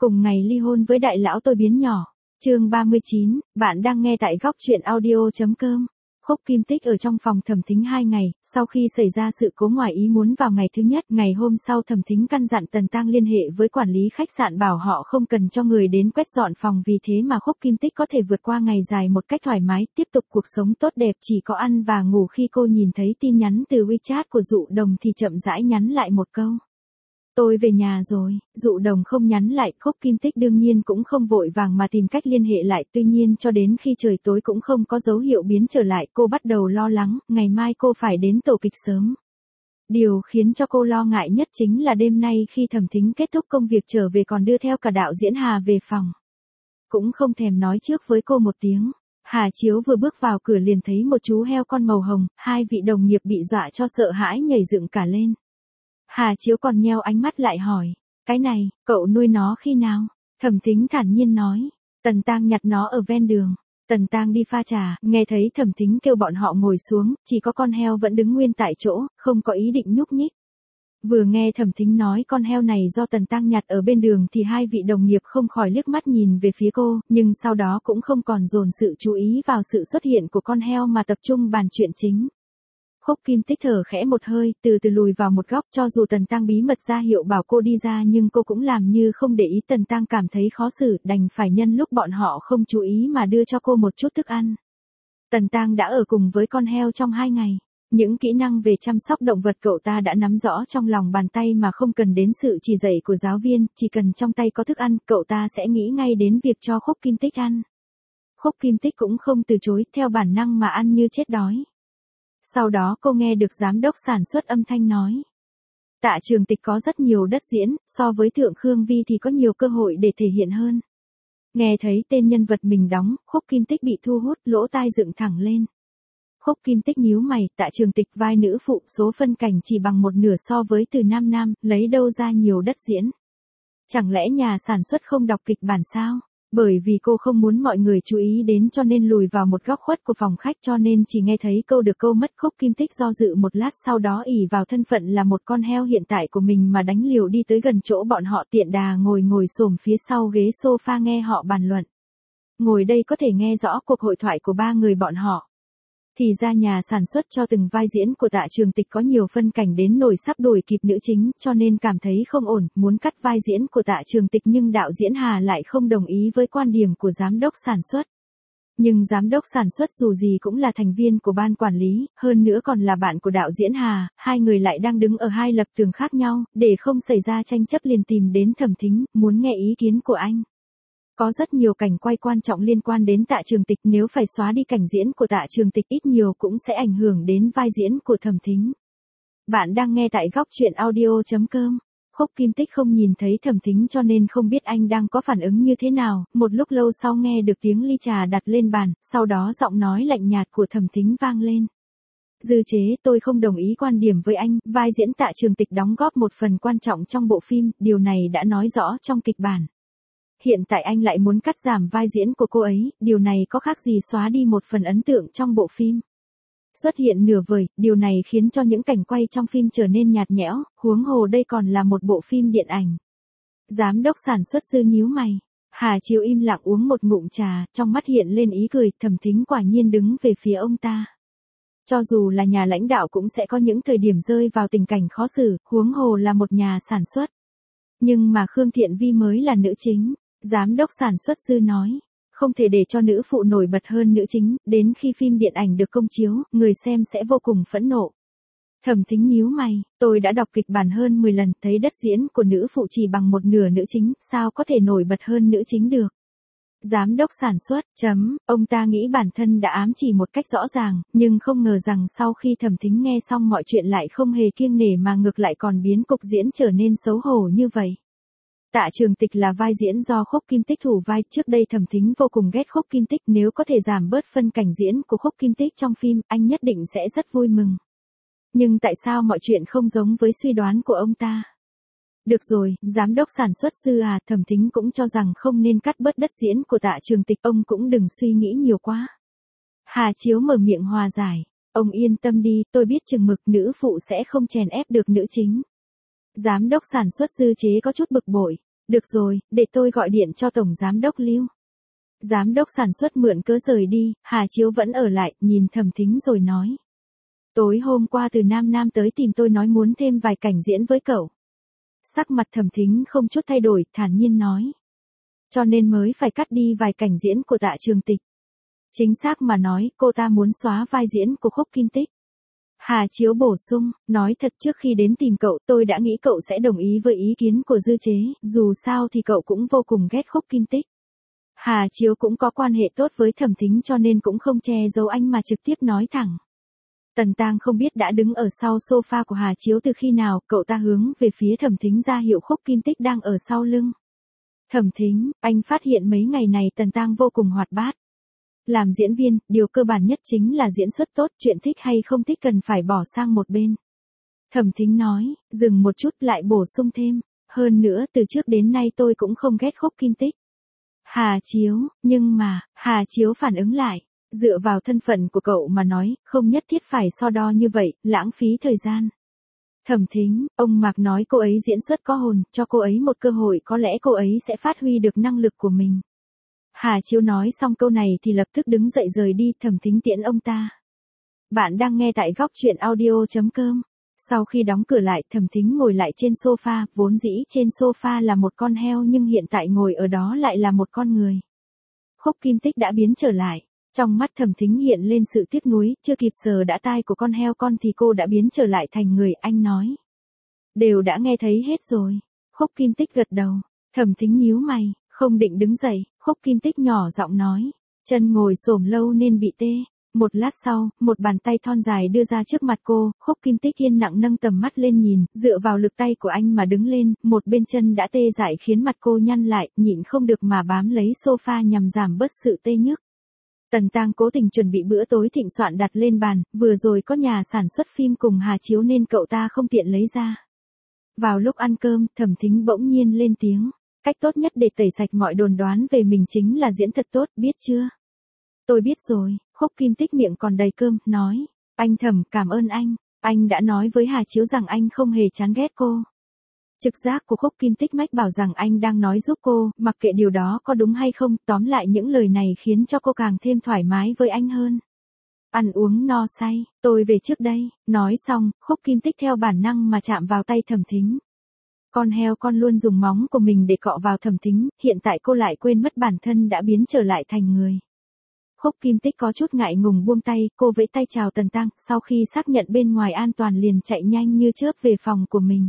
Cùng ngày ly hôn với đại lão tôi biến nhỏ. Chương 39, bạn đang nghe tại góc truyện audio.com. Khúc Kim Tích ở trong phòng Thẩm Thính 2 ngày, sau khi xảy ra sự cố ngoài ý muốn vào ngày thứ nhất, ngày hôm sau Thẩm Thính căn dặn Tần Tang liên hệ với quản lý khách sạn bảo họ không cần cho người đến quét dọn phòng, vì thế mà Khúc Kim Tích có thể vượt qua ngày dài một cách thoải mái, tiếp tục cuộc sống tốt đẹp, chỉ có ăn và ngủ. Khi cô nhìn thấy tin nhắn từ WeChat của Dụ Đồng thì chậm rãi nhắn lại một câu: tôi về nhà rồi. Dụ Đồng không nhắn lại, Khúc Kim Tích đương nhiên cũng không vội vàng mà tìm cách liên hệ lại, tuy nhiên cho đến khi trời tối cũng không có dấu hiệu biến trở lại, cô bắt đầu lo lắng, ngày mai cô phải đến tổ kịch sớm. Điều khiến cho cô lo ngại nhất chính là đêm nay khi Thẩm Thính kết thúc công việc trở về còn đưa theo cả đạo diễn Hà về phòng. Cũng không thèm nói trước với cô một tiếng. Hà Chiếu vừa bước vào cửa liền thấy một chú heo con màu hồng, hai vị đồng nghiệp bị dọa cho sợ hãi nhảy dựng cả lên. Hà Chiếu còn nheo ánh mắt lại hỏi, cái này, cậu nuôi nó khi nào? Thẩm Thính thản nhiên nói, Tần Tang nhặt nó ở ven đường. Tần Tang đi pha trà, nghe thấy Thẩm Thính kêu bọn họ ngồi xuống, chỉ có con heo vẫn đứng nguyên tại chỗ, không có ý định nhúc nhích. Vừa nghe Thẩm Thính nói con heo này do Tần Tang nhặt ở bên đường thì hai vị đồng nghiệp không khỏi liếc mắt nhìn về phía cô, nhưng sau đó cũng không còn dồn sự chú ý vào sự xuất hiện của con heo mà tập trung bàn chuyện chính. Khúc Kim Tích thở khẽ một hơi, từ từ lùi vào một góc, cho dù Tần Tang bí mật ra hiệu bảo cô đi ra nhưng cô cũng làm như không để ý. Tần Tang cảm thấy khó xử, đành phải nhân lúc bọn họ không chú ý mà đưa cho cô một chút thức ăn. Tần Tang đã ở cùng với con heo trong 2 ngày. Những kỹ năng về chăm sóc động vật cậu ta đã nắm rõ trong lòng bàn tay mà không cần đến sự chỉ dạy của giáo viên, chỉ cần trong tay có thức ăn, cậu ta sẽ nghĩ ngay đến việc cho Khúc Kim Tích ăn. Khúc Kim Tích cũng không từ chối, theo bản năng mà ăn như chết đói. Sau đó cô nghe được giám đốc sản xuất âm thanh nói, Tạ Trường Tịch có rất nhiều đất diễn, so với Thượng Khương Vi thì có nhiều cơ hội để thể hiện hơn. Nghe thấy tên nhân vật mình đóng, Khúc Kim Tích bị thu hút, lỗ tai dựng thẳng lên. Khúc Kim Tích nhíu mày, Tạ Trường Tịch vai nữ phụ, số phân cảnh chỉ bằng một nửa so với Từ Nam Nam, lấy đâu ra nhiều đất diễn? Chẳng lẽ nhà sản xuất không đọc kịch bản sao? Bởi vì cô không muốn mọi người chú ý đến cho nên lùi vào một góc khuất của phòng khách, cho nên chỉ nghe thấy câu được câu mất. Khúc Kim Tích do dự một lát, sau đó ỷ vào thân phận là một con heo hiện tại của mình mà đánh liều đi tới gần chỗ bọn họ, tiện đà ngồi xổm phía sau ghế sofa nghe họ bàn luận. Ngồi đây có thể nghe rõ cuộc hội thoại của ba người bọn họ. Thì ra nhà sản xuất cho từng vai diễn của Tạ Trường Tịch có nhiều phân cảnh đến nỗi sắp đuổi kịp nữ chính, cho nên cảm thấy không ổn, muốn cắt vai diễn của Tạ Trường Tịch, nhưng đạo diễn Hà lại không đồng ý với quan điểm của giám đốc sản xuất. Nhưng giám đốc sản xuất dù gì cũng là thành viên của ban quản lý, hơn nữa còn là bạn của đạo diễn Hà, hai người lại đang đứng ở hai lập trường khác nhau, để không xảy ra tranh chấp liền tìm đến Thẩm Thính, muốn nghe ý kiến của anh. Có rất nhiều cảnh quay quan trọng liên quan đến Tạ Trường Tịch, nếu phải xóa đi cảnh diễn của Tạ Trường Tịch ít nhiều cũng sẽ ảnh hưởng đến vai diễn của Thẩm Thính. Bạn đang nghe tại góc truyện audio.com. Khúc Kim Tích không nhìn thấy Thẩm Thính cho nên không biết anh đang có phản ứng như thế nào, một lúc lâu sau nghe được tiếng ly trà đặt lên bàn, sau đó giọng nói lạnh nhạt của Thẩm Thính vang lên. Dư Chế, tôi không đồng ý quan điểm với anh, vai diễn Tạ Trường Tịch đóng góp một phần quan trọng trong bộ phim, điều này đã nói rõ trong kịch bản. Hiện tại anh lại muốn cắt giảm vai diễn của cô ấy, điều này có khác gì xóa đi một phần ấn tượng trong bộ phim. Xuất hiện nửa vời, điều này khiến cho những cảnh quay trong phim trở nên nhạt nhẽo, huống hồ đây còn là một bộ phim điện ảnh. Giám đốc sản xuất Dư nhíu mày. Hà Chiếu im lặng uống một ngụm trà, trong mắt hiện lên ý cười, Thẩm Thính quả nhiên đứng về phía ông ta. Cho dù là nhà lãnh đạo cũng sẽ có những thời điểm rơi vào tình cảnh khó xử, huống hồ là một nhà sản xuất. Nhưng mà Khương Thiện Vi mới là nữ chính. Giám đốc sản xuất Dư nói, không thể để cho nữ phụ nổi bật hơn nữ chính, đến khi phim điện ảnh được công chiếu, người xem sẽ vô cùng phẫn nộ. Thẩm Thính nhíu mày, tôi đã đọc kịch bản hơn 10 lần, thấy đất diễn của nữ phụ chỉ bằng một nửa nữ chính, sao có thể nổi bật hơn nữ chính được. Giám đốc sản xuất, ông ta nghĩ bản thân đã ám chỉ một cách rõ ràng, nhưng không ngờ rằng sau khi Thẩm Thính nghe xong mọi chuyện lại không hề kiêng nể mà ngược lại còn biến cục diễn trở nên xấu hổ như vậy. Tạ Trường Tịch là vai diễn do Khúc Kim Tích thủ vai, trước đây Thẩm Thính vô cùng ghét Khúc Kim Tích, nếu có thể giảm bớt phân cảnh diễn của Khúc Kim Tích trong phim, anh nhất định sẽ rất vui mừng. Nhưng tại sao mọi chuyện không giống với suy đoán của ông ta? Được rồi, giám đốc sản xuất Dư à, Thẩm Thính cũng cho rằng không nên cắt bớt đất diễn của Tạ Trường Tịch, ông cũng đừng suy nghĩ nhiều quá. Hà Chiếu mở miệng hòa giải, ông yên tâm đi, tôi biết chừng mực, nữ phụ sẽ không chèn ép được nữ chính. Giám đốc sản xuất Dư Chế có chút bực bội. Được rồi, để tôi gọi điện cho Tổng Giám đốc Lưu. Giám đốc sản xuất mượn cớ rời đi, Hà Chiếu vẫn ở lại, nhìn Thẩm Thính rồi nói. Tối hôm qua từ Nam Nam tới tìm tôi nói muốn thêm vài cảnh diễn với cậu. Sắc mặt Thẩm Thính không chút thay đổi, thản nhiên nói. Cho nên mới phải cắt đi vài cảnh diễn của Tạ Trường Tịch. Chính xác mà nói, cô ta muốn xóa vai diễn của Khúc Kim Tích. Hà Chiếu bổ sung, nói thật trước khi đến tìm cậu tôi đã nghĩ cậu sẽ đồng ý với ý kiến của Dư Chế, dù sao thì cậu cũng vô cùng ghét Khúc Kim Tích. Hà Chiếu cũng có quan hệ tốt với Thẩm Thính cho nên cũng không che giấu anh mà trực tiếp nói thẳng. Tần Tang không biết đã đứng ở sau sofa của Hà Chiếu từ khi nào, cậu ta hướng về phía Thẩm Thính ra hiệu Khúc Kim Tích đang ở sau lưng. Thẩm Thính, anh phát hiện mấy ngày này Tần Tang vô cùng hoạt bát. Làm diễn viên, điều cơ bản nhất chính là diễn xuất tốt, chuyện thích hay không thích cần phải bỏ sang một bên. Thẩm Thính nói, dừng một chút lại bổ sung thêm, hơn nữa từ trước đến nay tôi cũng không ghét Khúc Kim Tích. Hà Chiếu, nhưng mà, Hà Chiếu phản ứng lại, dựa vào thân phận của cậu mà nói, không nhất thiết phải so đo như vậy, lãng phí thời gian. Thẩm Thính, ông Mạc nói cô ấy diễn xuất có hồn, cho cô ấy một cơ hội có lẽ cô ấy sẽ phát huy được năng lực của mình. Hà Chiếu nói xong câu này thì lập tức đứng dậy rời đi, Thẩm Thính tiễn ông ta. Bạn đang nghe tại góc truyện audio.com. Sau khi đóng cửa lại, Thẩm Thính ngồi lại trên sofa, vốn dĩ trên sofa là một con heo nhưng hiện tại ngồi ở đó lại là một con người. Khúc Kim Tích đã biến trở lại. Trong mắt Thẩm Thính hiện lên sự tiếc nuối, chưa kịp sờ đã tai của con heo con thì cô đã biến trở lại thành người, anh nói. Đều đã nghe thấy hết rồi. Khúc Kim Tích gật đầu. Thẩm Thính nhíu mày, không định đứng dậy, Khúc Kim Tích nhỏ giọng nói. Chân ngồi xổm lâu nên bị tê. Một lát sau, một bàn tay thon dài đưa ra trước mặt cô, Khúc Kim Tích yên lặng nâng tầm mắt lên nhìn, dựa vào lực tay của anh mà đứng lên, một bên chân đã tê dại khiến mặt cô nhăn lại, nhịn không được mà bám lấy sofa nhằm giảm bớt sự tê nhức. Tần Tang cố tình chuẩn bị bữa tối thịnh soạn đặt lên bàn, vừa rồi có nhà sản xuất phim cùng Hà Chiếu nên cậu ta không tiện lấy ra. Vào lúc ăn cơm, Thẩm Thính bỗng nhiên lên tiếng, cách tốt nhất để tẩy sạch mọi đồn đoán về mình chính là diễn thật tốt, biết chưa? Tôi biết rồi, Khúc Kim Tích miệng còn đầy cơm, nói, anh Thẩm cảm ơn anh đã nói với Hà Chiếu rằng anh không hề chán ghét cô. Trực giác của Khúc Kim Tích mách bảo rằng anh đang nói giúp cô, mặc kệ điều đó có đúng hay không, tóm lại những lời này khiến cho cô càng thêm thoải mái với anh hơn. Ăn uống no say, tôi về trước đây, nói xong, Khúc Kim Tích theo bản năng mà chạm vào tay Thẩm Thính. Con heo con luôn dùng móng của mình để cọ vào Thẩm Thính, hiện tại cô lại quên mất bản thân đã biến trở lại thành người. Khúc Kim Tích có chút ngại ngùng buông tay, cô vẫy tay chào Tần Tang, sau khi xác nhận bên ngoài an toàn liền chạy nhanh như chớp về phòng của mình.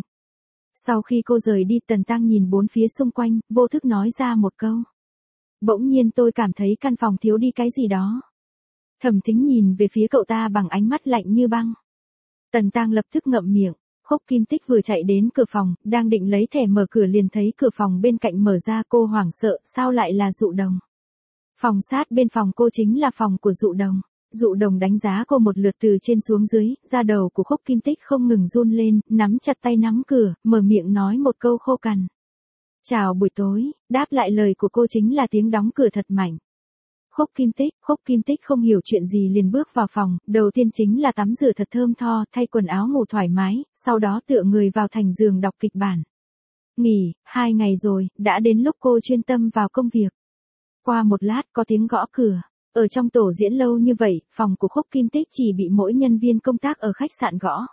Sau khi cô rời đi, Tần Tang nhìn bốn phía xung quanh, vô thức nói ra một câu. Bỗng nhiên tôi cảm thấy căn phòng thiếu đi cái gì đó. Thẩm Thính nhìn về phía cậu ta bằng ánh mắt lạnh như băng. Tần Tang lập tức ngậm miệng. Khúc Kim Tích vừa chạy đến cửa phòng, đang định lấy thẻ mở cửa liền thấy cửa phòng bên cạnh mở ra, cô hoảng sợ, sao lại là Dụ Đồng. Phòng sát bên phòng cô chính là phòng của Dụ Đồng. Dụ Đồng đánh giá cô một lượt từ trên xuống dưới, da đầu của Khúc Kim Tích không ngừng run lên, nắm chặt tay nắm cửa, mở miệng nói một câu khô cằn. Chào buổi tối, đáp lại lời của cô chính là tiếng đóng cửa thật mạnh. Khúc Kim Tích không hiểu chuyện gì liền bước vào phòng, đầu tiên chính là tắm rửa thật thơm tho, thay quần áo ngủ thoải mái, sau đó tựa người vào thành giường đọc kịch bản. Nghỉ, 2 ngày rồi, đã đến lúc cô chuyên tâm vào công việc. Qua một lát có tiếng gõ cửa. Ở trong tổ diễn lâu như vậy, phòng của Khúc Kim Tích chỉ bị mỗi nhân viên công tác ở khách sạn gõ.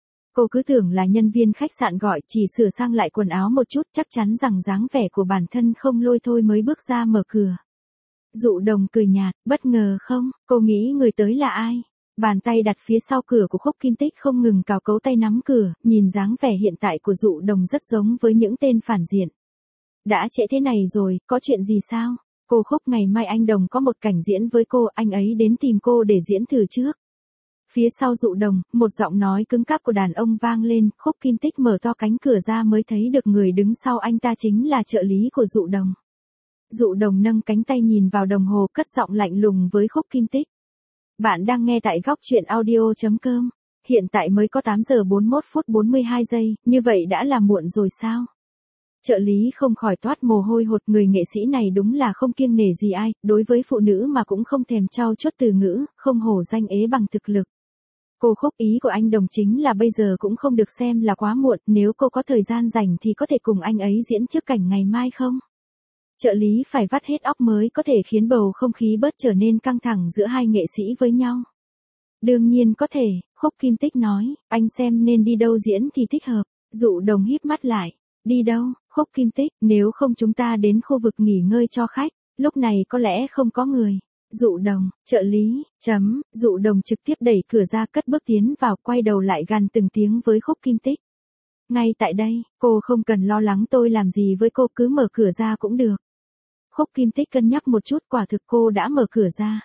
Cô cứ tưởng là nhân viên khách sạn gọi, chỉ sửa sang lại quần áo một chút, chắc chắn rằng dáng vẻ của bản thân không lôi thôi mới bước ra mở cửa. Dụ Đồng cười nhạt, bất ngờ không, cô nghĩ người tới là ai? Bàn tay đặt phía sau cửa của Khúc Kim Tích không ngừng cào cấu tay nắm cửa, nhìn dáng vẻ hiện tại của Dụ Đồng rất giống với những tên phản diện. Đã trễ thế này rồi, có chuyện gì sao? Cô Khúc, ngày mai anh Đồng có một cảnh diễn với cô, anh ấy đến tìm cô để diễn thử trước. Phía sau Dụ Đồng, một giọng nói cứng cáp của đàn ông vang lên, Khúc Kim Tích mở to cánh cửa ra mới thấy được người đứng sau anh ta chính là trợ lý của Dụ Đồng. Dụ Đồng nâng cánh tay nhìn vào đồng hồ, cất giọng lạnh lùng với Khúc Kim Tích. Bạn đang nghe tại góc truyện audio.com. Hiện tại mới có 8 giờ 41 phút 42 giây, như vậy đã là muộn rồi sao? Trợ lý không khỏi toát mồ hôi hột, người nghệ sĩ này đúng là không kiêng nể gì ai, đối với phụ nữ mà cũng không thèm trau chuốt từ ngữ, không hổ danh ế bằng thực lực. Cô Khúc, ý của anh Đồng chính là bây giờ cũng không được xem là quá muộn, nếu cô có thời gian rảnh thì có thể cùng anh ấy diễn trước cảnh ngày mai không? Trợ lý phải vắt hết óc mới có thể khiến bầu không khí bớt trở nên căng thẳng giữa hai nghệ sĩ với nhau. Đương nhiên có thể, Khúc Kim Tích nói, anh xem nên đi đâu diễn thì thích hợp. Dụ Đồng híp mắt lại. Đi đâu? Khúc Kim Tích, nếu không chúng ta đến khu vực nghỉ ngơi cho khách, lúc này có lẽ không có người. Dụ Đồng, trợ lý, Dụ Đồng trực tiếp đẩy cửa ra cất bước tiến vào, quay đầu lại gằn từng tiếng với Khúc Kim Tích. Ngay tại đây, cô không cần lo lắng tôi làm gì với cô, cứ mở cửa ra cũng được. Khúc Kim Tích cân nhắc một chút, quả thực cô đã mở cửa ra.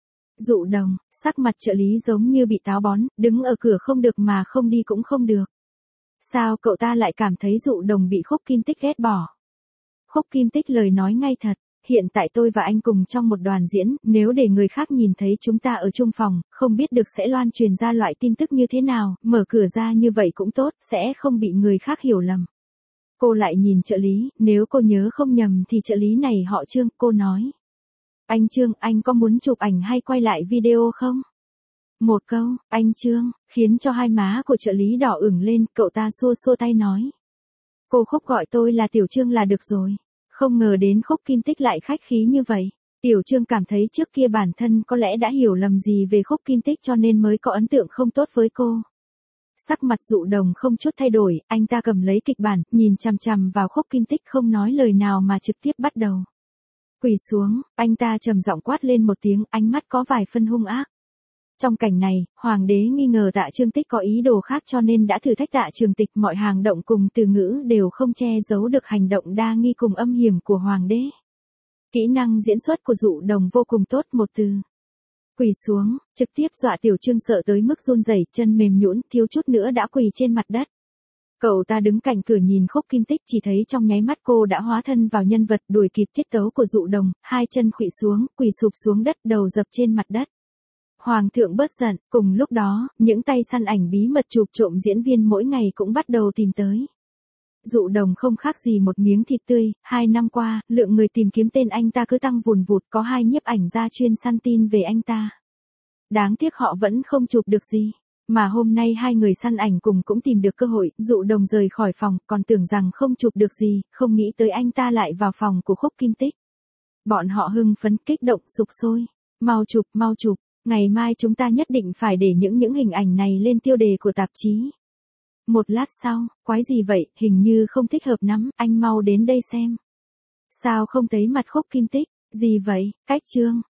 Dụ Đồng, sắc mặt trợ lý giống như bị táo bón, đứng ở cửa không được mà không đi cũng không được. Sao cậu ta lại cảm thấy Dụ Đồng bị Khúc Kim Tích ghét bỏ? Khúc Kim Tích lời nói ngay thật, hiện tại tôi và anh cùng trong một đoàn diễn, nếu để người khác nhìn thấy chúng ta ở chung phòng, không biết được sẽ loan truyền ra loại tin tức như thế nào, mở cửa ra như vậy cũng tốt, sẽ không bị người khác hiểu lầm. Cô lại nhìn trợ lý, nếu cô nhớ không nhầm thì trợ lý này họ Trương, cô nói. Anh Trương, anh có muốn chụp ảnh hay quay lại video không? Một câu, anh Trương, khiến cho hai má của trợ lý đỏ ửng lên, cậu ta xua xua tay nói. Cô Khúc gọi tôi là Tiểu Trương là được rồi. Không ngờ đến Khúc Kim Tích lại khách khí như vậy. Tiểu Trương cảm thấy trước kia bản thân có lẽ đã hiểu lầm gì về Khúc Kim Tích cho nên mới có ấn tượng không tốt với cô. Sắc mặt Dụ Đồng không chút thay đổi, anh ta cầm lấy kịch bản, nhìn chằm chằm vào Khúc Kim Tích không nói lời nào mà trực tiếp bắt đầu. Quỳ xuống, anh ta trầm giọng quát lên một tiếng, ánh mắt có vài phân hung ác. Trong cảnh này, Hoàng đế nghi ngờ Tạ Trương Tích có ý đồ khác cho nên đã thử thách Tạ Trường Tịch, mọi hành động cùng từ ngữ đều không che giấu được hành động đa nghi cùng âm hiểm của Hoàng đế. Kỹ năng diễn xuất của Dụ Đồng vô cùng tốt, một từ. Quỳ xuống, trực tiếp dọa Tiểu Trương sợ tới mức run rẩy, chân mềm nhũn, thiếu chút nữa đã quỳ trên mặt đất. Cậu ta đứng cạnh cửa nhìn Khúc Kim Tích, chỉ thấy trong nháy mắt cô đã hóa thân vào nhân vật, đuổi kịp tiết tấu của Dụ Đồng, hai chân khuỵu xuống, quỳ sụp xuống đất, đầu dập trên mặt đất. Hoàng thượng bớt giận, cùng lúc đó, những tay săn ảnh bí mật chụp trộm diễn viên mỗi ngày cũng bắt đầu tìm tới. Dụ Đồng không khác gì một miếng thịt tươi, 2 năm qua, lượng người tìm kiếm tên anh ta cứ tăng vùn vụt, có 2 nhiếp ảnh gia chuyên săn tin về anh ta. Đáng tiếc họ vẫn không chụp được gì. Mà hôm nay 2 người săn ảnh cùng cũng tìm được cơ hội, Dụ Đồng rời khỏi phòng, còn tưởng rằng không chụp được gì, không nghĩ tới anh ta lại vào phòng của Khúc Kim Tích. Bọn họ hưng phấn kích động sục sôi. Mau chụp, ngày mai chúng ta nhất định phải để những hình ảnh này lên tiêu đề của tạp chí. Một lát sau, quái gì vậy, hình như không thích hợp lắm, anh mau đến đây xem. Sao không thấy mặt Khúc Kim Tích, gì vậy, cách Trương,